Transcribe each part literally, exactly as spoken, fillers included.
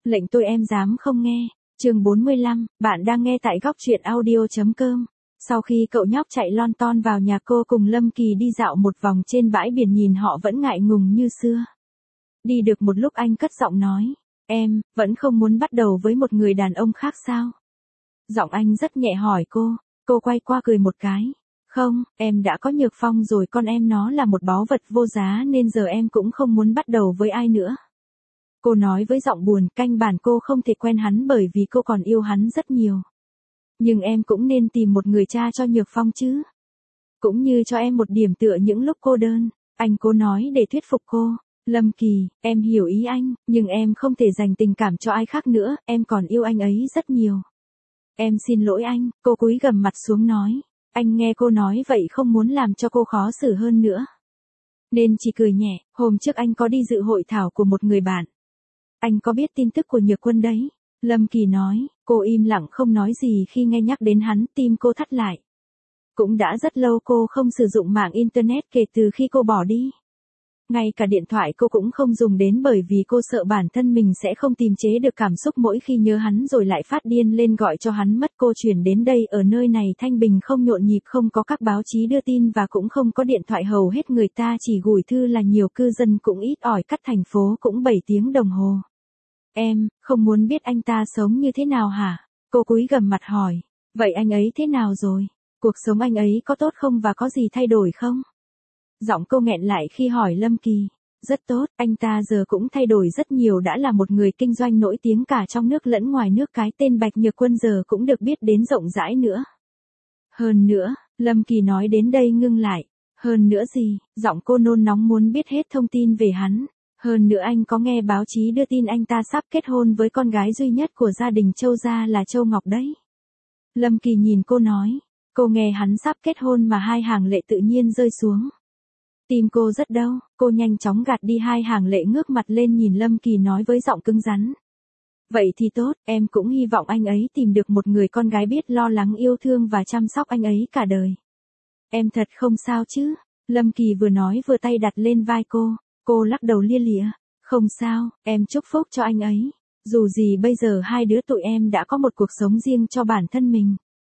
Lệnh tôi em dám không nghe. Chương bốn mươi lăm, bạn đang nghe tại góc truyện audio chấm com. Sau khi cậu nhóc chạy lon ton vào nhà cô cùng Lâm Kỳ đi dạo một vòng trên bãi biển nhìn họ vẫn ngại ngùng như xưa. Đi được một lúc anh cất giọng nói, em, vẫn không muốn bắt đầu với một người đàn ông khác sao? Giọng anh rất nhẹ hỏi cô, cô quay qua cười một cái. Không, em đã có Nhược Phong rồi, con em nó là một báu vật vô giá nên giờ em cũng không muốn bắt đầu với ai nữa. Cô nói với giọng buồn, canh bản cô không thể quen hắn bởi vì cô còn yêu hắn rất nhiều. Nhưng em cũng nên tìm một người cha cho Nhược Phong chứ. Cũng như cho em một điểm tựa những lúc cô đơn. Anh cố nói để thuyết phục cô. Lâm Kỳ, em hiểu ý anh, nhưng em không thể dành tình cảm cho ai khác nữa, em còn yêu anh ấy rất nhiều. Em xin lỗi anh, cô cúi gằm mặt xuống nói. Anh nghe cô nói vậy không muốn làm cho cô khó xử hơn nữa. Nên chỉ cười nhẹ, hôm trước anh có đi dự hội thảo của một người bạn. Anh có biết tin tức của Nhược Quân đấy. Lâm Kỳ nói, cô im lặng không nói gì khi nghe nhắc đến hắn, tim cô thắt lại. Cũng đã rất lâu cô không sử dụng mạng Internet kể từ khi cô bỏ đi. Ngay cả điện thoại cô cũng không dùng đến bởi vì cô sợ bản thân mình sẽ không kiềm chế được cảm xúc mỗi khi nhớ hắn rồi lại phát điên lên gọi cho hắn mất. Cô chuyển đến đây ở nơi này thanh bình không nhộn nhịp, không có các báo chí đưa tin và cũng không có điện thoại, hầu hết người ta chỉ gửi thư là nhiều, cư dân cũng ít ỏi, cách thành phố cũng bảy tiếng đồng hồ. Em, không muốn biết anh ta sống như thế nào hả? Cô cúi gằm mặt hỏi, vậy anh ấy thế nào rồi? Cuộc sống anh ấy có tốt không và có gì thay đổi không? Giọng cô nghẹn lại khi hỏi Lâm Kỳ. Rất tốt, anh ta giờ cũng thay đổi rất nhiều, đã là một người kinh doanh nổi tiếng cả trong nước lẫn ngoài nước, cái tên Bạch Nhược Quân giờ cũng được biết đến rộng rãi nữa. Hơn nữa, Lâm Kỳ nói đến đây ngưng lại. Hơn nữa gì? Giọng cô nôn nóng muốn biết hết thông tin về hắn. Hơn nữa anh có nghe báo chí đưa tin anh ta sắp kết hôn với con gái duy nhất của gia đình Châu gia là Châu Ngọc đấy. Lâm Kỳ nhìn cô nói, cô nghe hắn sắp kết hôn mà hai hàng lệ tự nhiên rơi xuống. Tim cô rất đau, cô nhanh chóng gạt đi hai hàng lệ, ngước mặt lên nhìn Lâm Kỳ nói với giọng cứng rắn. Vậy thì tốt, em cũng hy vọng anh ấy tìm được một người con gái biết lo lắng yêu thương và chăm sóc anh ấy cả đời. Em thật không sao chứ? Lâm Kỳ vừa nói vừa tay đặt lên vai cô. Cô lắc đầu lia lịa. Không sao, em chúc phúc cho anh ấy. Dù gì bây giờ hai đứa tụi em đã có một cuộc sống riêng cho bản thân mình.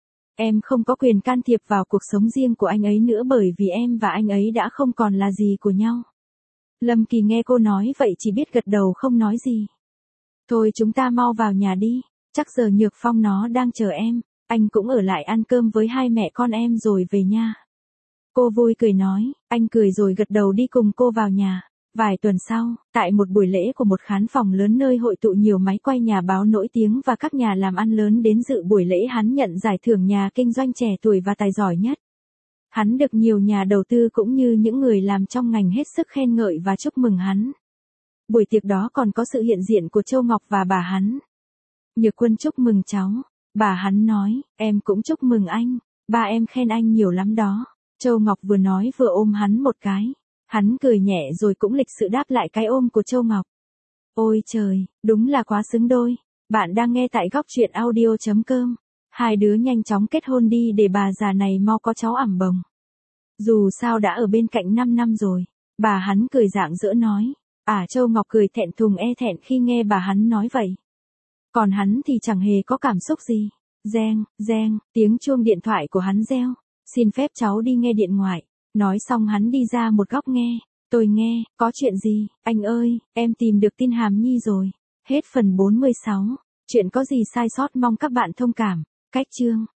Em không có quyền can thiệp vào cuộc sống riêng của anh ấy nữa bởi vì em và anh ấy đã không còn là gì của nhau. Lâm Kỳ nghe cô nói vậy chỉ biết gật đầu không nói gì. Thôi chúng ta mau vào nhà đi, chắc giờ Nhược Phong nó đang chờ em, anh cũng ở lại ăn cơm với hai mẹ con em rồi về nha. Cô vui cười nói, anh cười rồi gật đầu đi cùng cô vào nhà. Vài tuần sau, tại một buổi lễ của một khán phòng lớn nơi hội tụ nhiều máy quay nhà báo nổi tiếng và các nhà làm ăn lớn đến dự buổi lễ, hắn nhận giải thưởng nhà kinh doanh trẻ tuổi và tài giỏi nhất. Hắn được nhiều nhà đầu tư cũng như những người làm trong ngành hết sức khen ngợi và chúc mừng hắn. Buổi tiệc đó còn có sự hiện diện của Châu Ngọc và bà hắn. Nhược Quân chúc mừng cháu. Bà hắn nói, em cũng chúc mừng anh. Ba em khen anh nhiều lắm đó. Châu Ngọc vừa nói vừa ôm hắn một cái. Hắn cười nhẹ rồi cũng lịch sự đáp lại cái ôm của Châu Ngọc. Ôi trời, đúng là quá xứng đôi. Bạn đang nghe tại góc truyện audio chấm com. Hai đứa nhanh chóng kết hôn đi để bà già này mau có cháu ẵm bồng. Dù sao đã ở bên cạnh năm năm rồi. Bà hắn cười rạng rỡ nói. À, Châu Ngọc cười thẹn thùng e thẹn khi nghe bà hắn nói vậy. Còn hắn thì chẳng hề có cảm xúc gì. Reng, reng, tiếng chuông điện thoại của hắn reo. Xin phép cháu đi nghe điện thoại. Nói xong hắn đi ra một góc nghe. Tôi nghe, có chuyện gì? Anh ơi, em tìm được tin Hàm Nhi rồi. Hết phần bốn mươi sáu. Chuyện có gì sai sót mong các bạn thông cảm. Cách chương.